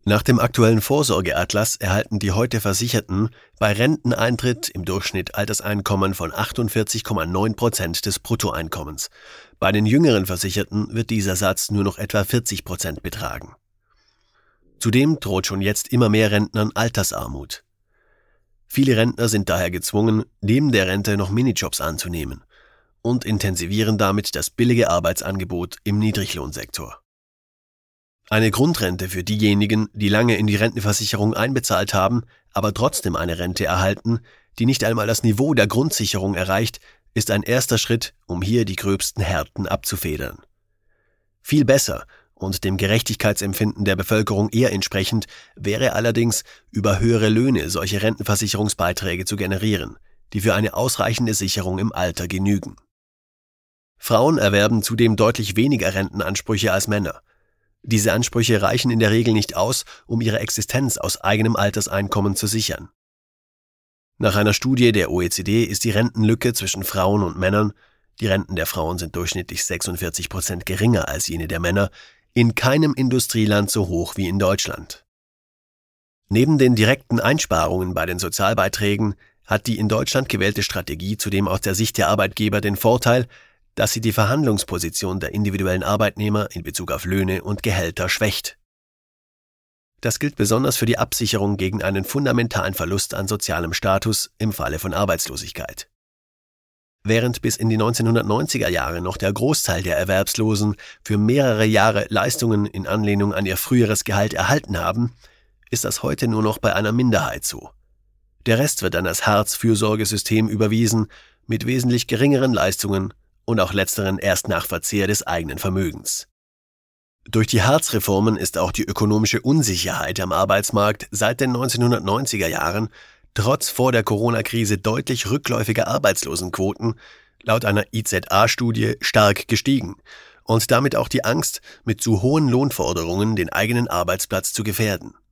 Nach dem aktuellen Vorsorgeatlas erhalten die heute Versicherten bei Renteneintritt im Durchschnitt Alterseinkommen von 48,9% des Bruttoeinkommens. Bei den jüngeren Versicherten wird dieser Satz nur noch etwa 40% betragen. Zudem droht schon jetzt immer mehr Rentnern Altersarmut. Viele Rentner sind daher gezwungen, neben der Rente noch Minijobs anzunehmen und intensivieren damit das billige Arbeitsangebot im Niedriglohnsektor. Eine Grundrente für diejenigen, die lange in die Rentenversicherung einbezahlt haben, aber trotzdem eine Rente erhalten, die nicht einmal das Niveau der Grundsicherung erreicht, ist ein erster Schritt, um hier die gröbsten Härten abzufedern. Viel besser und dem Gerechtigkeitsempfinden der Bevölkerung eher entsprechend wäre allerdings, über höhere Löhne solche Rentenversicherungsbeiträge zu generieren, die für eine ausreichende Sicherung im Alter genügen. Frauen erwerben zudem deutlich weniger Rentenansprüche als Männer. Diese Ansprüche reichen in der Regel nicht aus, um ihre Existenz aus eigenem Alterseinkommen zu sichern. Nach einer Studie der OECD ist die Rentenlücke zwischen Frauen und Männern, die Renten der Frauen sind durchschnittlich 46% geringer als jene der Männer, in keinem Industrieland so hoch wie in Deutschland. Neben den direkten Einsparungen bei den Sozialbeiträgen hat die in Deutschland gewählte Strategie zudem aus der Sicht der Arbeitgeber den Vorteil, dass sie die Verhandlungsposition der individuellen Arbeitnehmer in Bezug auf Löhne und Gehälter schwächt. Das gilt besonders für die Absicherung gegen einen fundamentalen Verlust an sozialem Status im Falle von Arbeitslosigkeit. Während bis in die 1990er Jahre noch der Großteil der Erwerbslosen für mehrere Jahre Leistungen in Anlehnung an ihr früheres Gehalt erhalten haben, ist das heute nur noch bei einer Minderheit so. Der Rest wird dann als Hartz-Fürsorgesystem überwiesen, mit wesentlich geringeren Leistungen und auch letzteren erst nach Verzehr des eigenen Vermögens. Durch die Hartz-Reformen ist auch die ökonomische Unsicherheit am Arbeitsmarkt seit den 1990er Jahren trotz vor der Corona-Krise deutlich rückläufiger Arbeitslosenquoten laut einer IZA-Studie stark gestiegen und damit auch die Angst, mit zu hohen Lohnforderungen den eigenen Arbeitsplatz zu gefährden.